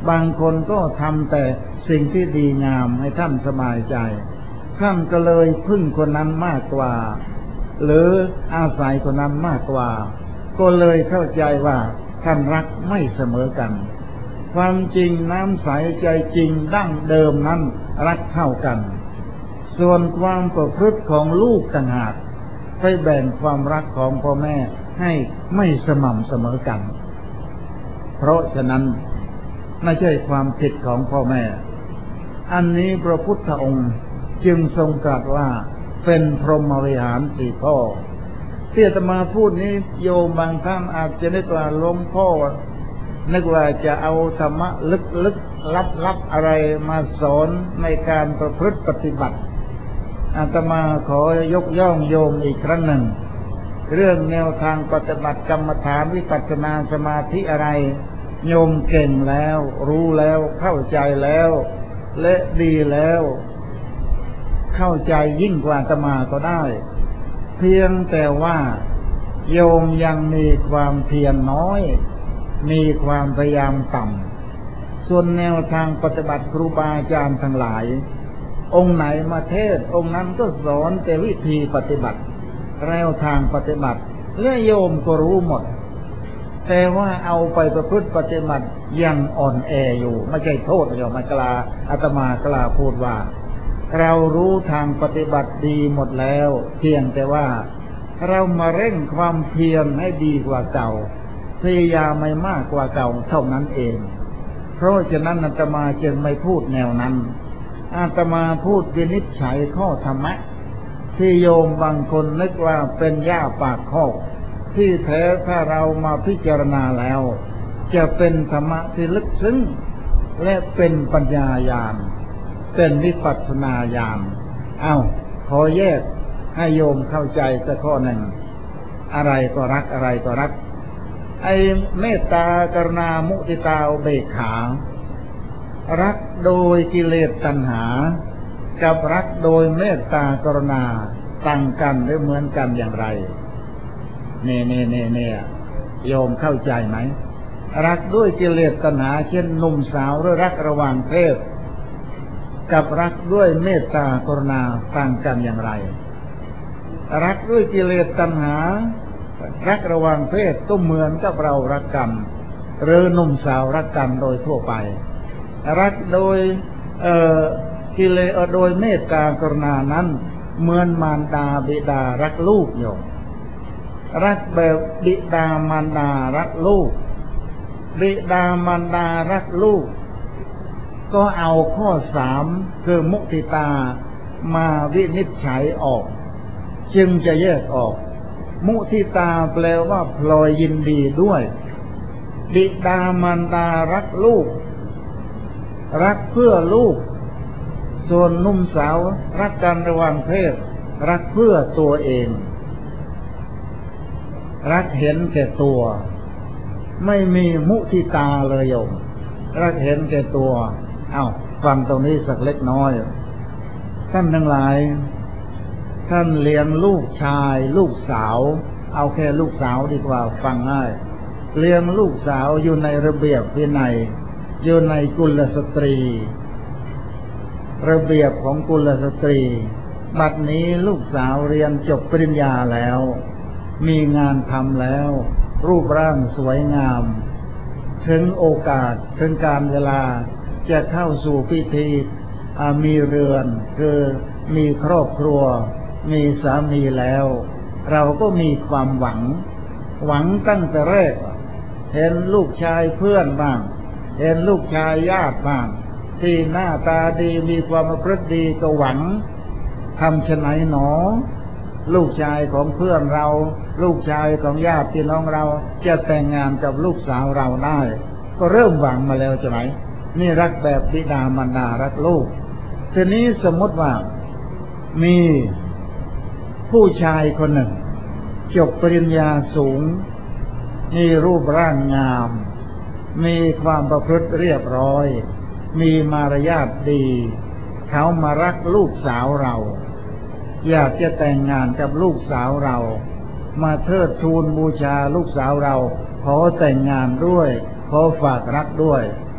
บางคนก็ทำแต่สิ่งที่ดีงามให้ท่านสบายใจท่านก็เลยพึ่งคนนั้นมากกว่าหรืออาศัยคนนั้นมากกว่าก็เลยเข้าใจว่าท่านรักไม่เสมอกันความจริงน้ำใสใจจริงดั้งเดิมนั้นรักเท่ากันส่วนความประพฤติของลูกต่างหากไปแบ่งความรักของพ่อแม่ให้ไม่สม่ำเสมอกันเพราะฉะนั้นไม่ใช่ความผิดของพ่อแม่อันนี้พระพุทธองค์จึงทรงตรัสว่าเป็นพรหมวิหารสี่ข้อที่อาตมาพูดนี้โยมบางท่านอาจจะนึกว่าหลวงพ่อนึกว่าจะเอาธรรมะลึกๆลับๆอะไรมาสอนในการประพฤติปฏิบัติอาตมาขอยกย่องโยมอีกครั้งหนึ่งเรื่องแนวทางปฏิบัติกรรมฐานวิปัสสนาสมาธิอะไรโยมเก่งแล้วรู้แล้วเข้าใจแล้วและดีแล้วเข้าใจยิ่งกว่าอาตมาก็ได้เพียงแต่ว่าโยมยังมีความเพียรน้อยมีความพยายามต่ำส่วนแนวทางปฏิบัติครูบาอาจารย์ทั้งหลายองค์ไหนมาเทศองค์นั้นก็สอนแต่วิธีปฏิบัติแนวทางปฏิบัติและโยมก็รู้หมดแต่ว่าเอาไปประพฤติปฏิบัติยังอ่อนแออยู่ไม่ใช่โทษโยมกลาอาตมากล้าพูดว่าเรารู้ทางปฏิบัติดีหมดแล้วเพียงแต่ว่าเรามาเร่งความเพียรให้ดีกว่าเก่าพยายามไม่มากกว่าเก่าเท่านั้นเองเพราะฉะนั้นอาตมาจึงไม่พูดแนวนั้นอาตมาพูดวินิจฉัยข้อธรรมะที่โยมบางคนนึกว่าเป็นหญ้าปากคอกที่แท้ถ้าเรามาพิจารณาแล้วจะเป็นธรรมะที่ลึกซึ้งและเป็นปัญญาญาณเป็นวิปัสสนาญาณเอ้าขอแยกให้โยมเข้าใจสักข้อหนึ่งอะไรก็รักอะไรก็รักไอ้เมตตากรุณามุทิตาอุเบกขารักโดยกิเลสตัณหากับรักโดยเมตตากรุณาต่างกันหรือเหมือนกันอย่างไรเน่เน่เน่เน่โยมเข้าใจไหมรักด้วยกิเลสตัณหาเช่นหนุ่มสาวหรือรักระหว่างเพศกับรักด้วยเมตตากรุณาต่างกันอย่างไรรักด้วยกิเลสตัณหารักระหว่างเพศก็เหมือนกับเรารักกันหรือหนุ่มสาวรักกันโดยทั่วไปรักโดยเอ่อกิเลสโดยเมตตากรุณานั้นเหมือนมารดาบิดารักลูกโยมรักแบบบิดามารดารักลูกบิดามารดารักลูกก็เอาข้อสามคือมุทิตามาวินิจฉัยออกจึงจะแยกออกมุทิตาแปลว่าพลอยยินดีด้วยบิดามารดารักลูกรักเพื่อลูกส่วนหนุ่มสาวรักกันระหว่างเพศรักเพื่อตัวเองรักเห็นแก่ตัวไม่มีมุทิตาเลยโยมรักเห็นแก่ตัวเอ้าฟังตรงนี้สักเล็กน้อยท่านทั้งหลายท่านเลี้ยงลูกชายลูกสาวเอาแค่ลูกสาวดีกว่าฟังง่ายเลี้ยงลูกสาวอยู่ในระเบียบวินัยอยู่ในกุลสตรีระเบียบของกุลสตรีบัดนี้ลูกสาวเรียนจบปริญญาแล้วมีงานทำแล้วรูปร่างสวยงามถึงโอกาสถึงการเวลาจะเข้าสู่พิธีมีเรือนคือมีครอบครัวมีสามีแล้วเราก็มีความหวังหวังตั้งแต่แรกเห็นลูกชายเพื่อนบ้างเห็นลูกชายญาติบ้างที่หน้าตาดีมีความประพฤติดีก็หวังทำไฉนหนอลูกชายของเพื่อนเราลูกชายของญาติพี่น้องเราจะแต่งงานกับลูกสาวเราได้ก็เริ่มหวังมาแล้วใช่ไหมนี่รักแบบบิดามารดารักลูกทีนี้สมมติว่ามีผู้ชายคนหนึ่งจบปริญญาสูงมีรูปร่างงามมีความประพฤติเรียบร้อยมีมารยาทดีเขามารักลูกสาวเราอยากจะแต่งงานกับลูกสาวเรามาเทิดทูนบูชาลูกสาวเราขอแต่งงานด้วยขอฝากรักด้วย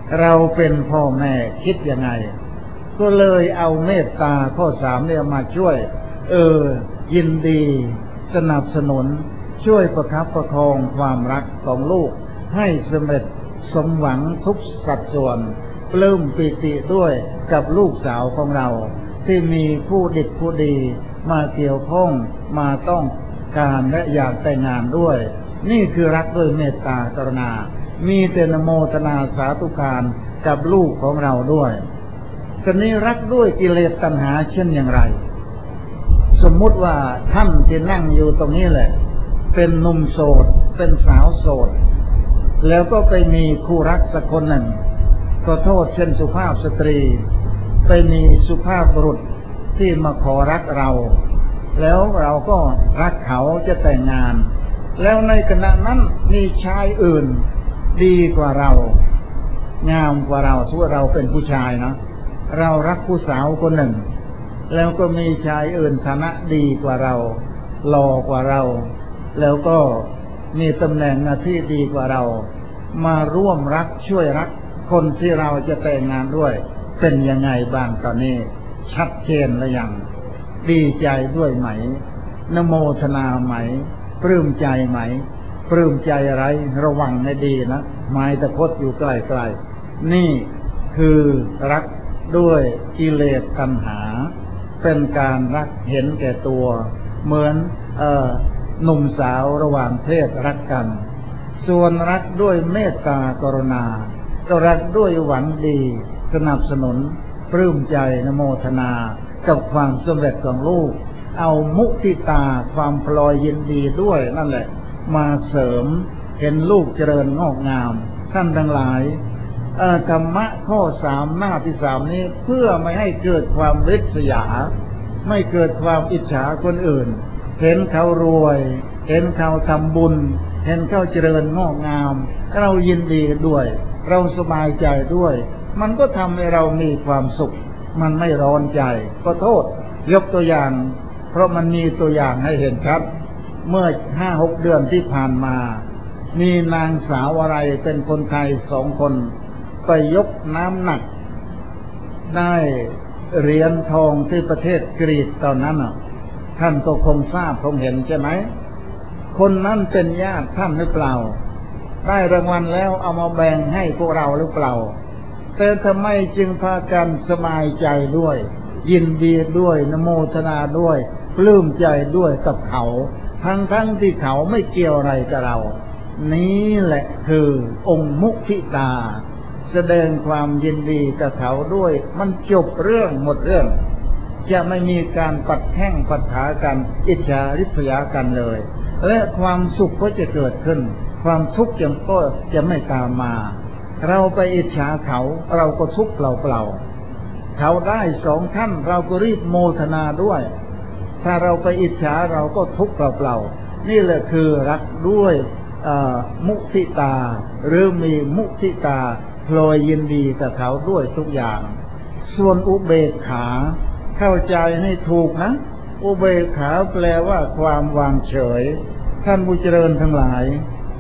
เราเป็นพ่อแม่คิดยังไงก็เลยเอาเมตตาข้อสามเนี่ยมาช่วยเออยินดีสนับสนุนช่วยประคับประคองความรักของลูกให้สำเร็จสมหวังทุกสัดส่วนปลื้มปิติด้วยกับลูกสาวของเราที่มีผู้ดิบผู้ดีมาเกี่ยวข้องมาต้องการและอยากแต่งงานด้วยนี่คือรักด้วยเมตตากรุณามีแต่นโมทนาสาธุการกับลูกของเราด้วยทีนี้รักด้วยกิเลสตัณหาเช่นอย่างไรสมมุติว่าท่านที่นั่งอยู่ตรงนี้แหละเป็นหนุ่มโสดเป็นสาวโสดแล้วก็ไปมีคู่รักสักคนหนึ่งก็โทษเช่นสุภาพสตรีไปมีสุภาพบุรุษที่มาขอรักเราแล้วเราก็รักเขาจะแต่งงานแล้วในขณะนั้นมีชายอื่นดีกว่าเรางามกว่าเราสมมุติเราเป็นผู้ชายนะเรารักผู้สาวคนหนึ่งแล้วก็มีชายอื่นฐานะดีกว่าเราหล่อกว่าเราแล้วก็มีตำแหน่งหน้าที่ดีกว่าเรามาร่วมรักช่วยรักคนที่เราจะแต่งงานด้วยเป็นยังไงบ้างตอนนี้ชัดเจนหรือยังดีใจด้วยไหมนโมทนาไหมปลื้มใจไหมปลื้มใจอะไรระวังให้ดีนะไม้ตะพดอยู่ใกล้ๆนี่คือรักด้วยกิเลสตัณหาเป็นการรักเห็นแก่ตัวเหมือนเอ่อหนุ่มสาวระหว่างเพศรักกันส่วนรักด้วยเมตตากรุณาก็รักด้วยหวังดีสนับสนุนปลื้มใจนโมทนากับความสำเร็จของลูกเอามุทิตาความพลอยยินดีด้วยนั่นแหละมาเสริมเห็นลูกเจริญงอกงามท่านทั้งหลายธรรมะข้อสามหน้าที่สามนี้เพื่อไม่ให้เกิดความริษยาไม่เกิดความอิจฉาคนอื่นเห็นเขารวยเห็นเขาทำบุญเห็นเขาเจริญงอกงามเรายินดีด้วยเราสบายใจด้วยมันก็ทำให้เรามีความสุขมันไม่ร้อนใจก็โทษยกตัวอย่างเพราะมันมีตัวอย่างให้เห็นชัดเมื่อห้าหกเดือนที่ผ่านมามีนางสาวอะไรเป็นคนไทยสองคนไปยกน้ำหนักได้เหรียญทองที่ประเทศกรีกตอนนั้นท่านก็คงทราบคงเห็นใช่ไหมคนนั้นเป็นญาติท่านหรือเปล่าได้รางวัลแล้วเอามาแบ่งให้พวกเราหรือเปล่าแต่ทำไมจึงพากันสบายใจด้วยยินดีด้วยนโมทนาด้วยปลื้มใจด้วยกับเขาทั้งทั้งที่เขาไม่เกี่ยวอะไรกับเรานี้แหละคือองค์มุทิตาแสดงความยินดีกับเขาด้วยมันจบเรื่องหมดเรื่องจะไม่มีการปัดแข้งปัดขากันอิจฉาริษยากันเลยและความสุขก็จะเกิดขึ้นความทุกข์ยังก็จะไม่ตามมาเราไปอิจฉาเขาเราก็ทุกข์เปล่าๆเขาได้สองท่านเราก็รีบโมทนาด้วยถ้าเราไปอิจฉาเราก็ทุกข์เปล่าๆนี่แหละคือรักด้วยมุทิตาหรือมีมุทิตาพลอยยินดีกับเขาด้วยทุกอย่างส่วนอุเบกขาเข้าใจให้ถูกนะอุเบกขาแปลว่าความวางเฉยท่านผู้เจริญทั้งหลาย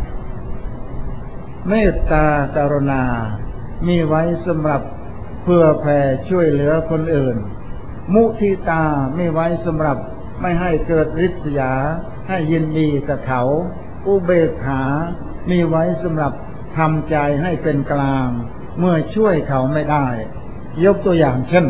เมตตากรุณามีไว้สำหรับเพื่อแผ่ช่วยเหลือคนอื่นมุทิตามีไว้สำหรับไม่ให้เกิดริษยาให้ยินดีกับเขาอุเบกขามีไว้สำหรับทำใจให้เป็นกลางเมื่อช่วยเขาไม่ได้ยกตัวอย่างเช่น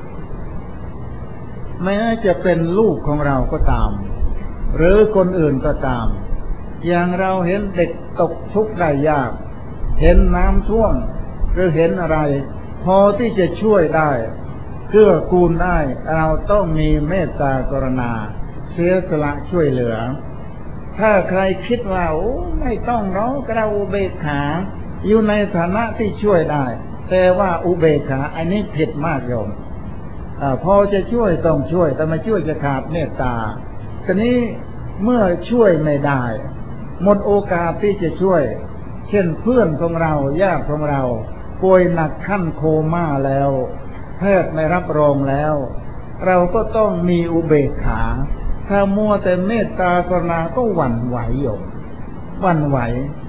แม้จะเป็นลูกของเราก็ตามหรือคนอื่นก็ตามอย่างเราเห็นเด็กตกทุกข์ได้ยากเห็นน้ำท่วมหรือเห็นอะไรพอที่จะช่วยได้เกื้อกูลได้เราต้องมีเมตตากรุณาเสียสละช่วยเหลือถ้าใครคิดว่าโอ้ไม่ต้องเราเราอุเบกขาอยู่ในฐานะที่ช่วยได้แต่ว่าอุเบกขาอันนี้ผิดมากโยมอ่าพอจะช่วยต้องช่วยแต่ไม่ช่วยจะขาดเมตตาทีนี้เมื่อช่วยไม่ได้หมดโอกาสที่จะช่วยเช่นเพื่อนของเราญาติของเราป่วยหนักขั้นโคม่าแล้วแพทย์ไม่รับรองแล้วเราก็ต้องมีอุเบกขาถ้ามัวแต่เมตตากรุณาก็หวั่นไหวอยู่หวั่นไหว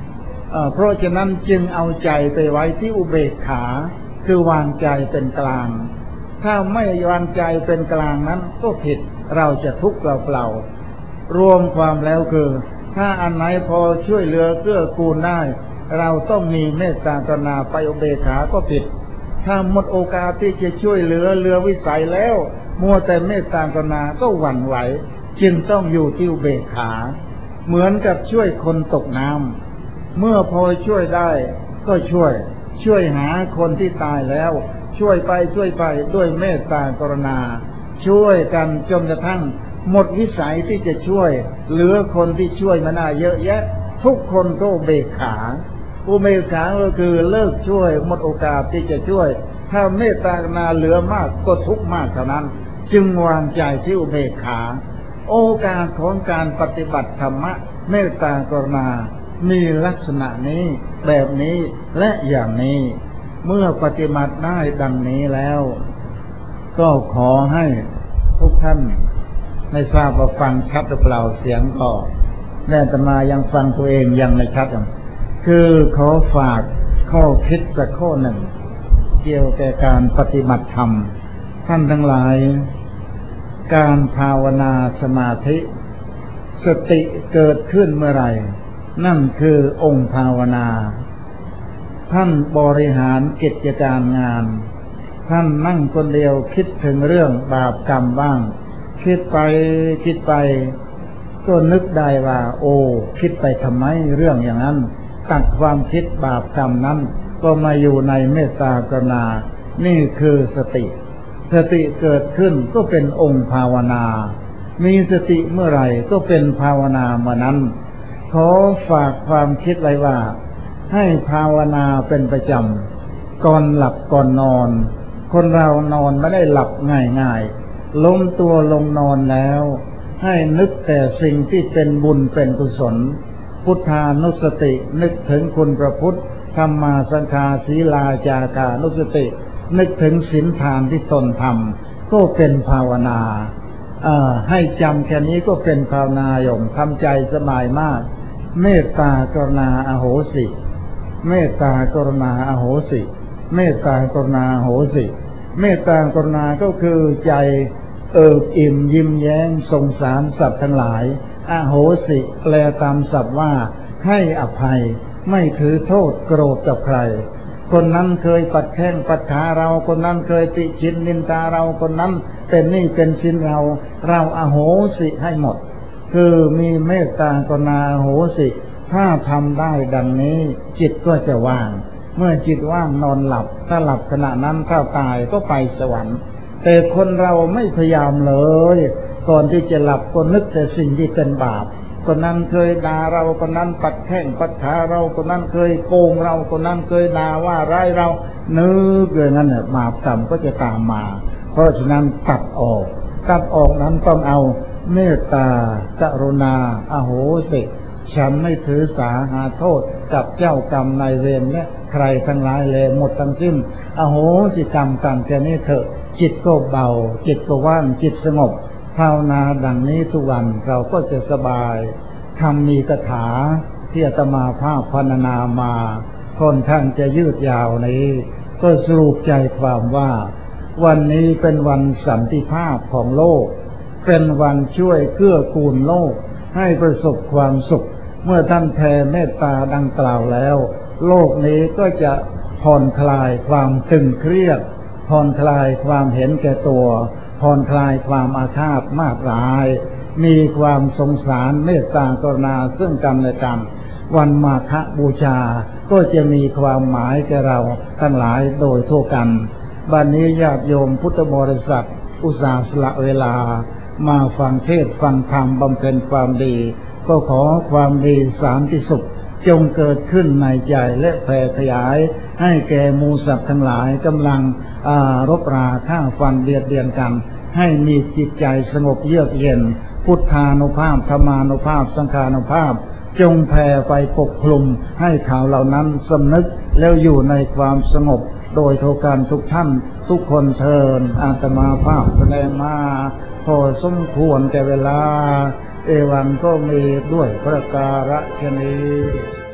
เพราะฉะนั้นจึงเอาใจไปไว้ที่อุเบกขาคือวางใจเป็นกลางถ้าไม่วางใจเป็นกลางนั้นก็ผิดเราจะทุกข์เปล่าๆรวมความแล้วคือถ้าอันไหนพอช่วยเหลือเกื้อกูลได้เราต้องมีเมตตากรุณาไปอุเบกขาก็ผิดถ้าหมดโอกาสที่จะช่วยเหลือเรือวิสัยแล้วมัวแต่เมตตากรุณาก็หวั่นไหวจึงต้องอยู่ที่อุเบกขาเหมือนกับช่วยคนตกน้ำเมื่อพอช่วยได้ก็ช่วยช่วยหาคนที่ตายแล้วช่วยไปช่วยไปด้วยเมตตากรุณาช่วยกันจนกระทั่งหมดวิสัยที่จะช่วยเหลือคนที่ช่วยมาน่าเยอะแยะทุกคนก็อุเบกขาอุเบกขาก็คือเลิกช่วยหมดโอกาสที่จะช่วยถ้าเมตตากรุณาเหลือมากก็ทุกข์มากเท่านั้นจึงวางใจที่อุเบกขาโอกาสของการปฏิบัติธรรมะเมตตากรุณามีลักษณะนี้แบบนี้และอย่างนี้เมื่อปฏิบัติได้ดังนี้แล้วก็ขอให้ทุกท่านไม่ทราบว่าฟังชัดหรือเปล่าเสียงก็แน่แต่มายังฟังตัวเองยังไม่ชัดคือขอฝากข้อคิดสักข้อหนึ่งเกี่ยวกับการปฏิบัติธรรมท่านทั้งหลายการภาวนาสมาธิสติเกิดขึ้นเมื่อไหร่นั่นคือองค์ภาวนาท่านบริหารกิจการงานท่านนั่งคนเดียวคิดถึงเรื่องบาปกรรมบ้างคิดไปคิดไปก็นึกได้ว่าโอ้คิดไปทำไมเรื่องอย่างนั้นตัดความคิดบาปกรรมนั้นก็มาอยู่ในเมตตากรุณานี่คือสติสติเกิดขึ้นก็เป็นองค์ภาวนามีสติเมื่อไหร่ก็เป็นภาวนาเมื่อนั้นขอฝากความคิดไว้ว่าให้ภาวนาเป็นประจำก่อนหลับก่อนนอนคนเรานอนไม่ได้หลับง่ายๆล้มตัวลงนอนแล้วให้นึกแต่สิ่งที่เป็นบุญเป็นกุศลพุทธานุสตินึกถึงคุณพระพุทธธรรมาสังฆาศีลาจาคานุสตินึกถึงศีลทานที่ตนทำก็เป็นภาวนาให้จำแค่นี้ก็เป็นภาวนาโยมทำใจสบายมากเมตตากรุณาอโหสิเมตตากรุณาอโหสิเมตตากรุณาอโหสิเมตตากรุณาก็คือใจเอิบอิ่มยิ้มแย้มสงสารสัตว์ทั้งหลายอโหสิแปลตามศัพท์ว่าให้อภัยไม่ถือโทษโกรธกับใครคนนั้นเคยปัดแข้งปัดขาเราคนนั้นเคยติชินนินทาเราคนนั้นเป็นนี่เป็นสินเราเราอโหสิให้หมดคือมีเมตตากรุณาอโหสิถ้าทำได้ดังนี้จิตก็จะว่างเมื่อจิตว่างนอนหลับถ้าหลับขณะนั้นถ้าตายก็ไปสวรรค์แต่คนเราไม่พยายามเลยก่อนที่จะหลับก็นึกแต่สิ่งที่เป็นบาปคนนั้นเคยด่าเราคนนั้นปัดแข้งปัดขาเราคนนั้นเคยโกงเราคนนั้นเคยด่าว่าร้ายเรานึกอย่างนั้นเนี่ยบาปกรรมก็จะตามมาเพราะฉะนั้นตัดออกตัดออกนั้นต้องเอาเมตตากรุณาอโหสิฉันไม่ถือสาหาโทษกับเจ้ากรรมนายเวรและใครทั้งหลายเลยหมดทั้งสิ้นอโหสิกรรมกันแค่นี้เถอะจิตก็เบาจิตก็ว่างจิตสงบภาวนาดังนี้ทุกวันเราก็จะสบายทำมีคาถาที่อาตมาภาพพรรณนามาค่อนข้างจะยืดยาวนี้ก็สรุปใจความว่าวันนี้เป็นวันสันติภาพของโลกเป็นวันช่วยเกื้อกูลโลกให้ประสบความสุขเมื่อท่านแผ่เมตตาดังกล่าวแล้วโลกนี้ก็จะผ่อนคลายความตึงเครียดผ่อนคลายความเห็นแก่ตัวผ่อนคลายความอาฆาตมาตร้ายมีความสงสารเมตตากรุณาซึ่งกันและกันวันมาฆบูชาก็จะมีความหมายแก่เราทั้งหลายโดยทั่วกันบัดนี้ญาติโยมพุทธบริษัทอุตส่าห์สละเวลามาฟังเทศฟังธรรมบำเพ็ญความดีก็ขอความดีสันติสุขจงเกิดขึ้นในใจและแผ่ขยายให้แก่หมู่สัตว์ทั้งหลายกำลังรบราฆ่าฟันเบียดเบียนกันให้มีจิตใจสงบเยือกเย็นพุทธานุภาพธรรมานุภาพสังฆานุภาพจงแผ่ไปปกคลุมให้ข่าวเหล่านั้นสำนึกแล้วอยู่ในความสงบโดยทุกการทุกท่านทุกคนเชิญอาตมาภาพแสดงมาพอสมควรแก่เวลาเอวังก็มีด้วยประการฉะนี้